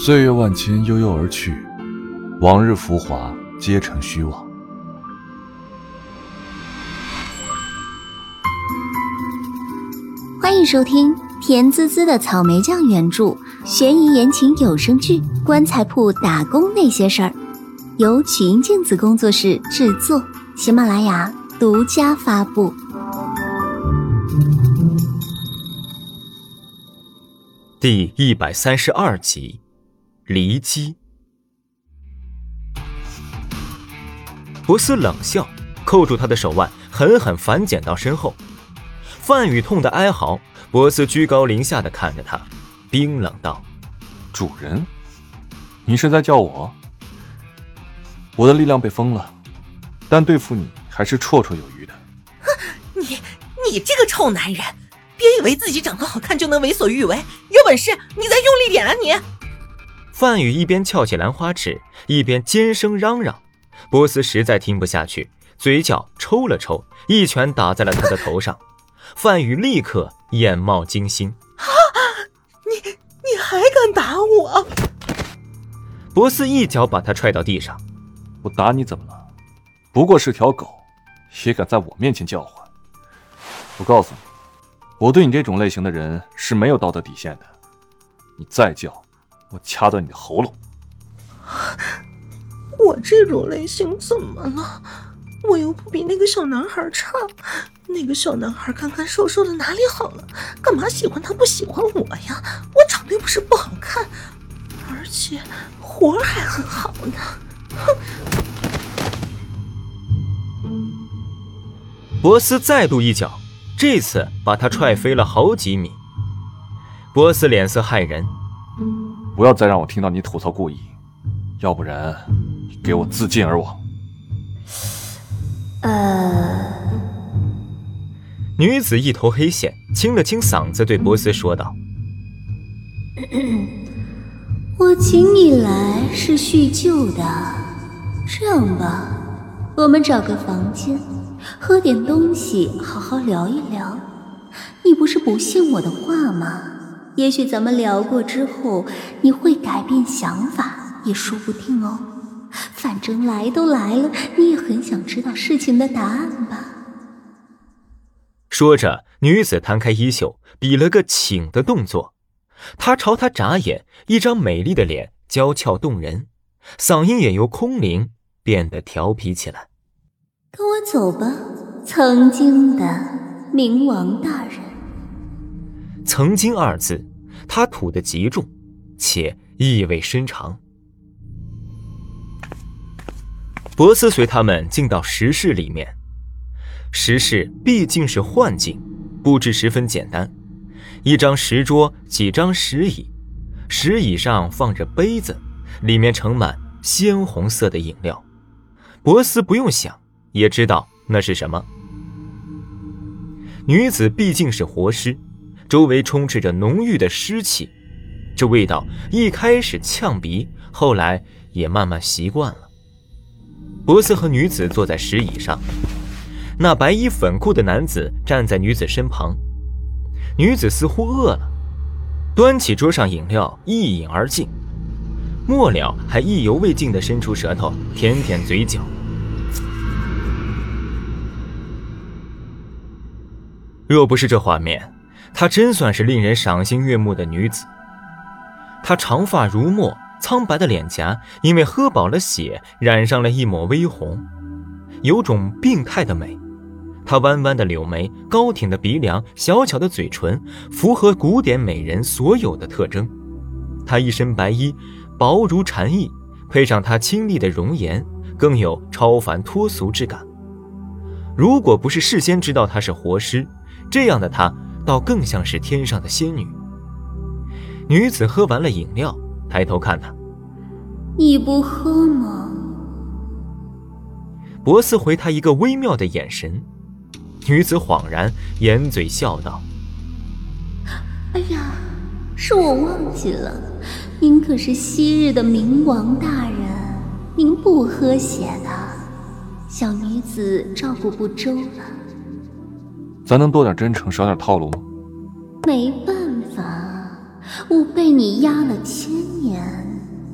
岁月万千，悠悠而去，往日浮华皆成虚妄。 欢迎收听甜滋滋的草莓酱原著悬疑言情有声剧《棺材铺打工那些事儿》，由曲音镜子工作室制作，喜马拉雅独家发布。 第132集，离机。博斯冷笑，扣住他的手腕，狠狠反剪到身后。范宇痛得哀嚎，博斯居高临下地看着他，冰冷道： 主人，你是在叫我？我的力量被封了，但对付你还是绰绰有余的。 你这个臭男人，别以为自己长得好看就能为所欲为，有本事你再用力点啊你！ 范宇一边翘起兰花指，一边尖声嚷嚷。波斯实在听不下去，嘴角抽了抽，一拳打在了他的头上。范宇立刻眼冒金星。 你还敢打我？ 波斯一脚把他踹到地上。 我打你怎么了？不过是条狗，也敢在我面前叫唤。我告诉你，我对你这种类型的人是没有道德底线的。你再叫，我掐断你的喉咙。 我这种类型怎么了？我又不比那个小男孩差，那个小男孩干干瘦瘦的哪里好了？干嘛喜欢他不喜欢我呀？我长得又不是不好看，而且活儿还很好呢。哼！ 博斯再度一脚，这次把他踹飞了好几米。博斯脸色骇人， 不要再让我听到你吐槽故意，要不然你给我自尽而亡。 女子一头黑线，清了清嗓子，对博斯说道： 我请你来是叙旧的，这样吧，我们找个房间喝点东西，好好聊一聊。你不是不信我的话吗？也许咱们聊过之后，你会改变想法，也说不定哦。反正来都来了，你也很想知道事情的答案吧。 说着，女子摊开衣袖，比了个请的动作。她朝他眨眼，一张美丽的脸娇俏动人，嗓音也由空灵变得调皮起来。 跟我走吧，曾经的冥王大人。 曾经二字，他吐得极重，且意味深长。博斯随他们进到石室里面，石室毕竟是幻境，布置十分简单，一张石桌，几张石椅，石椅上放着杯子，里面盛满鲜红色的饮料。博斯不用想也知道那是什么。女子毕竟是活尸，周围充斥着浓郁的湿气，这味道一开始呛鼻，后来也慢慢习惯了。博斯和女子坐在石椅上，那白衣粉裤的男子站在女子身旁。女子似乎饿了，端起桌上饮料一饮而尽，末了还意犹未尽地伸出舌头舔舔嘴角。若不是这画面，她真算是令人赏心悦目的女子。她长发如墨，苍白的脸颊因为喝饱了血染上了一抹微红，有种病态的美。她弯弯的柳眉，高挺的鼻梁，小巧的嘴唇，符合古典美人所有的特征。她一身白衣，薄如蝉翼，配上她清丽的容颜，更有超凡脱俗之感。如果不是事先知道她是活尸，这样的她倒更像是天上的仙女。女子喝完了饮料，抬头看他： 你不喝吗？ 博斯回她一个微妙的眼神。女子恍然，掩嘴笑道： 哎呀，是我忘记了，您可是昔日的冥王大人，您不喝血的，小女子照顾不周了。 咱能多点真诚，少点套路吗？ 没办法，我被你压了1000年，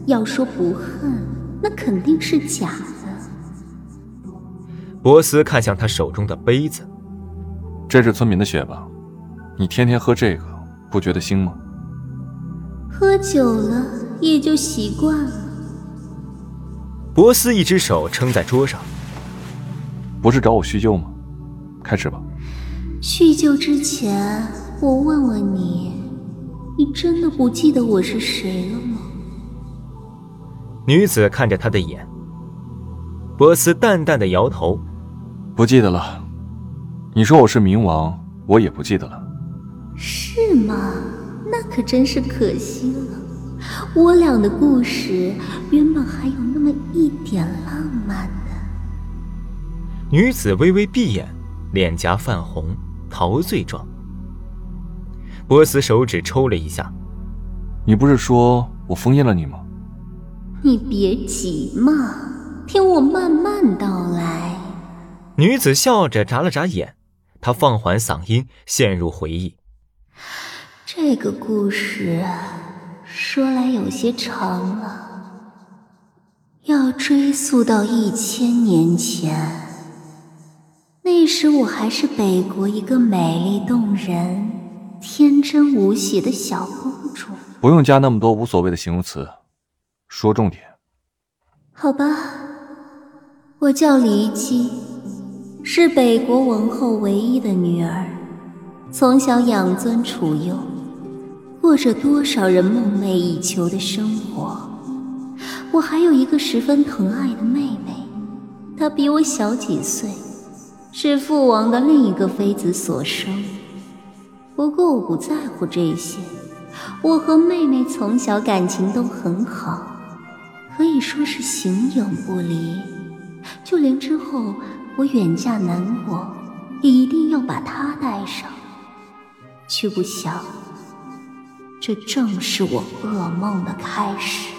要说不恨，那肯定是假的。 博斯看向他手中的杯子， 这是村民的血吧？你天天喝这个，不觉得腥吗？ 喝久了也就习惯了。 博斯一只手撑在桌上， 不是找我叙旧吗？开始吧。 叙旧之前，我问问你，你真的不记得我是谁了吗？ 女子看着他的眼，博斯淡淡的摇头， 不记得了。你说我是冥王，我也不记得了。 是吗？那可真是可惜了。我俩的故事原本还有那么一点浪漫的。 女子微微闭眼，脸颊泛红，陶醉状。博斯手指抽了一下。 你不是说我封印了你吗？ 你别急嘛，听我慢慢道来。 女子笑着眨了眨眼，她放缓嗓音，陷入回忆。 这个故事说来有些长了，要追溯到1000年前。那时我还是北国一个美丽动人、天真无邪的小公主。 不用加那么多无所谓的形容词，说重点。 好吧，我叫骊姬，是北国王后唯一的女儿，从小养尊处优，过着多少人梦寐以求的生活。我还有一个十分疼爱的妹妹，她比我小几岁，是父王的另一个妃子所生。不过我不在乎这些，我和妹妹从小感情都很好，可以说是形影不离。就连之后我远嫁南国，也一定要把她带上。却不想，这正是我噩梦的开始。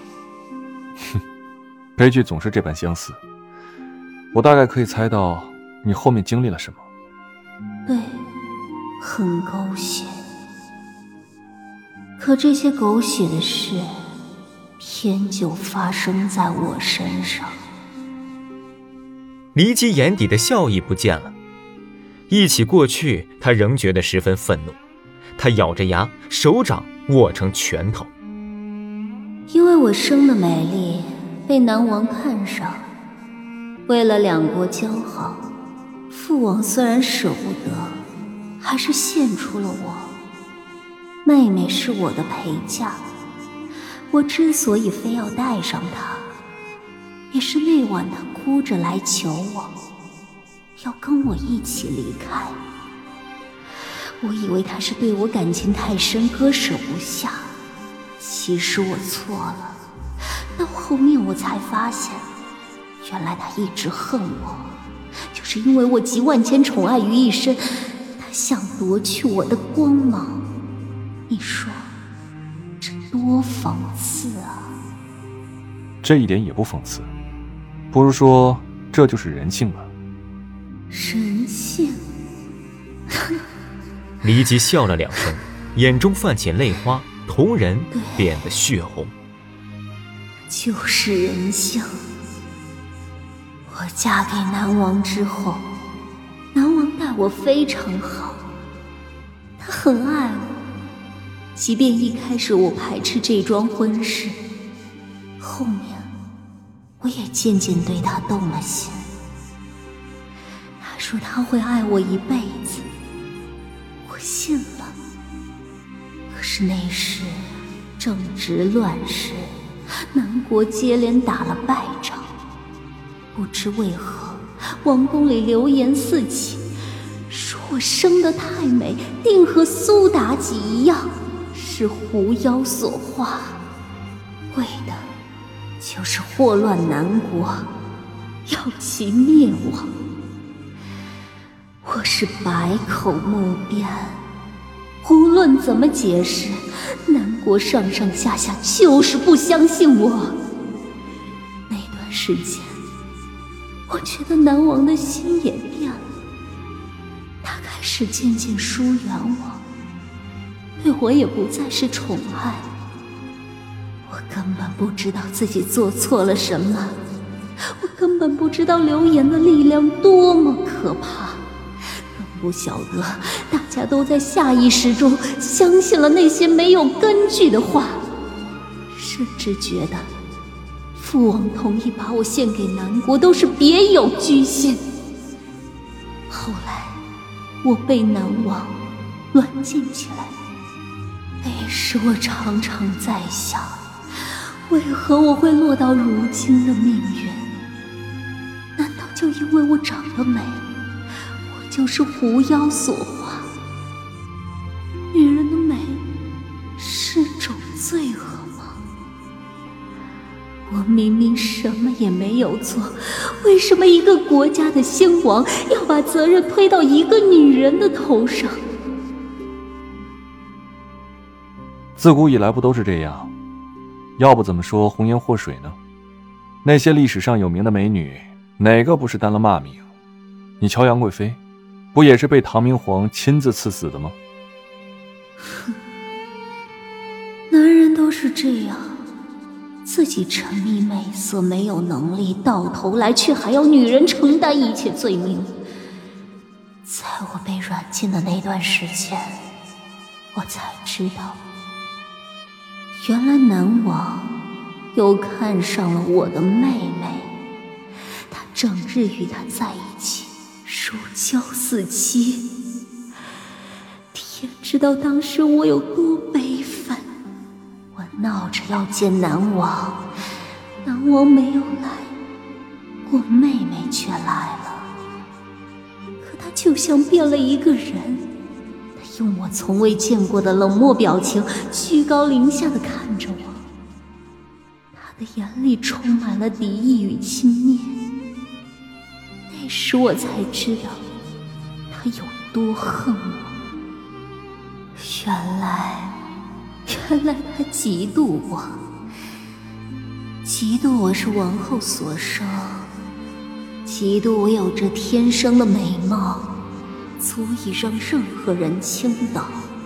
悲剧总是这般相似。我大概可以猜到你后面经历了什么。 对，很狗血。可这些狗血的事，偏就发生在我身上。 骊姬眼底的笑意不见了，忆起过去，他仍觉得十分愤怒。他咬着牙，手掌握成拳头。 因为我生的美丽，被南王看上，为了两国交好，父王虽然舍不得，还是献出了我。妹妹是我的陪嫁，我之所以非要带上她，也是那晚她哭着来求我，要跟我一起离开。我以为她是对我感情太深，割舍不下，其实我错了。到后面我才发现，原来她一直恨我，就是因为我集万千宠爱于一身，她想夺去我的光芒。你说这多讽刺啊！ 这一点也不讽刺，不如说这就是人性吧。 人性？ 骊姬笑了两声，眼中泛起泪花，瞳仁变得血红。 就是人性。我嫁给南王之后，南王待我非常好，他很爱我。即便一开始我排斥这桩婚事，后面我也渐渐对他动了心。他说他会爱我一辈子，我信了。可是那时正值乱世，南国接连打了败仗，不知为何王宫里流言四起，说我生得太美，定和苏妲己一样，是狐妖所化，为的就是祸乱南国，要其灭亡。我是百口莫辩，无论怎么解释，南国上上下下就是不相信我。那段时间，我觉得南王的心也变了，他开始渐渐疏远我，对我也不再是宠爱。我根本不知道自己做错了什么，我根本不知道流言的力量多么可怕，更不晓得大家都在下意识中相信了那些没有根据的话，甚至觉得父王同意把我献给南国都是别有居心。后来我被南王软禁起来，那时我常常在想，为何我会落到如今的命运？难道就因为我长得美，我就是狐妖所化？女人的美是种罪恶吗？我明明什么也没有做，为什么一个国家的先王要把责任推到一个女人的头上？ 自古以来不都是这样？要不怎么说红颜祸水呢？那些历史上有名的美女，哪个不是担了骂名？你瞧杨贵妃，不也是被唐明皇亲自赐死的吗？ 男人都是这样，自己沉迷美色，没有能力，到头来却还要女人承担一切罪名。在我被软禁的那段时间，我才知道，原来南王又看上了我的妹妹，他整日与她在一起，如胶似漆。天知道当时我有多悲愤，我闹着要见南王，南王没有来，我妹妹却来了。可她就像变了一个人，她用我从未见过的冷漠表情，居高临下地看着我，她的眼里充满了敌意与轻蔑。那时我才知道她有多恨我。原来她嫉妒我，嫉妒我是王后所生，嫉妒我有着天生的美貌，足以让任何人倾倒。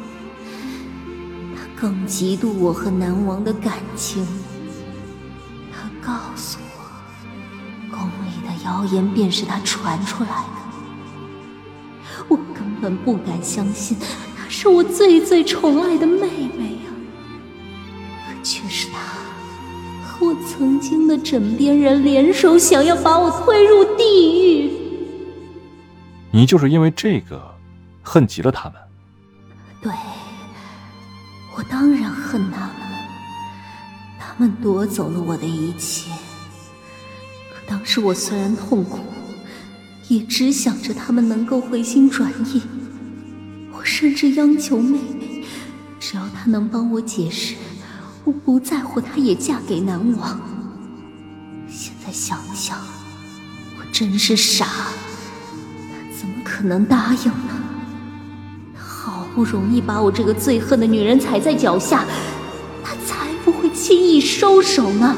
她更嫉妒我和南王的感情。她告诉我，宫里的谣言便是她传出来的。我根本不敢相信，她是我最最宠爱的妹妹啊！可却是她和我曾经的枕边人联手，想要把我推入地狱。 你就是因为这个恨极了他们？ 对，我当然恨他们，他们夺走了我的一切。可当时我虽然痛苦，也只想着他们能够回心转意。我甚至央求妹妹，只要她能帮我解释，我不在乎她也嫁给南王。现在想想，我真是傻，她怎么可能答应呢？她好不容易把我这个最恨的女人踩在脚下，她才不会轻易收手呢。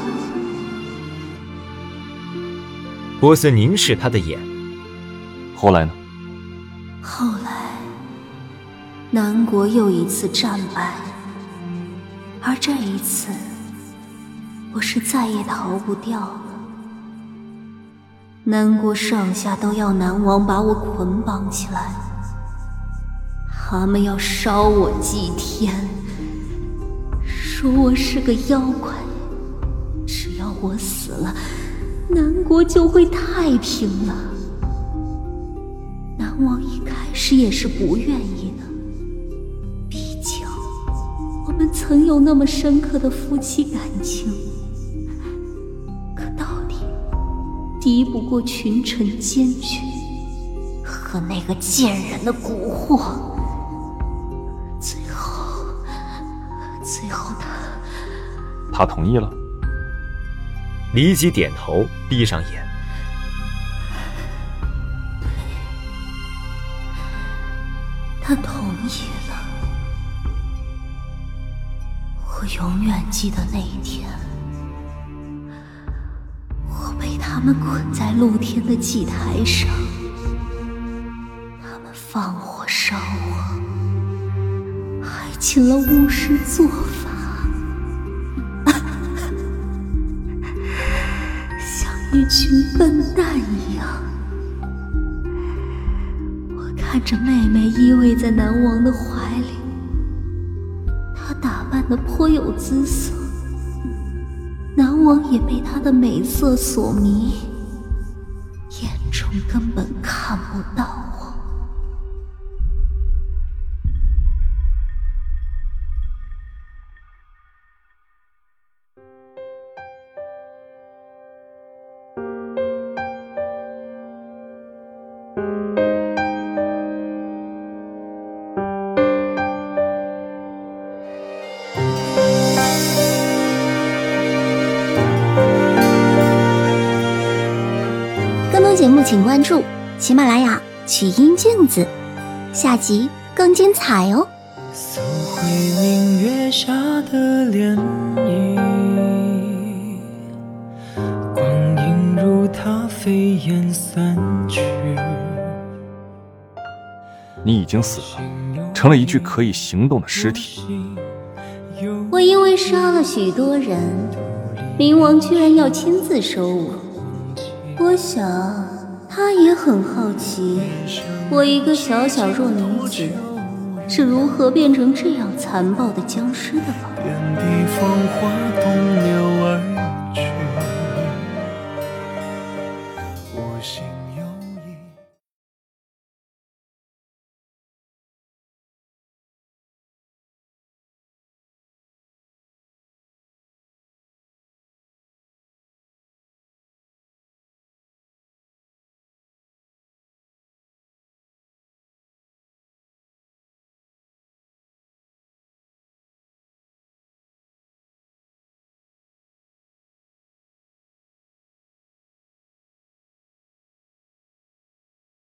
波斯凝视他的眼。 后来呢？ 后来南国又一次战败，而这一次我是再也逃不掉了。南国上下都要南王把我捆绑起来，他们要烧我祭天，说我是个妖怪，只要我死了，南国就会太平了。南王一开始也是不愿意的，毕竟我们曾有那么深刻的夫妻感情，可到底敌不过群臣奸君和那个贱人的蛊惑。最后他同意了。 李吉点头，闭上眼。 他同意了。我永远记得那一天，我被他们捆在露天的祭台上，他们放火烧我，还请了巫师做法。 群笨蛋一样。我看着妹妹依偎在南王的怀里，她打扮得颇有姿色，南王也被她的美色所迷，眼中根本看不到我。更多节目请关注喜马拉雅曲音镜子，下集更精彩哦。 搜回明月下的涟漪，光阴如它飞烟散去。 你已经死了，成了一具可以行动的尸体。 我因为杀了许多人，冥王居然要亲自收我。我想他也很好奇，我一个小小弱女子是如何变成这样残暴的僵尸的吧。 遍地芳华东流而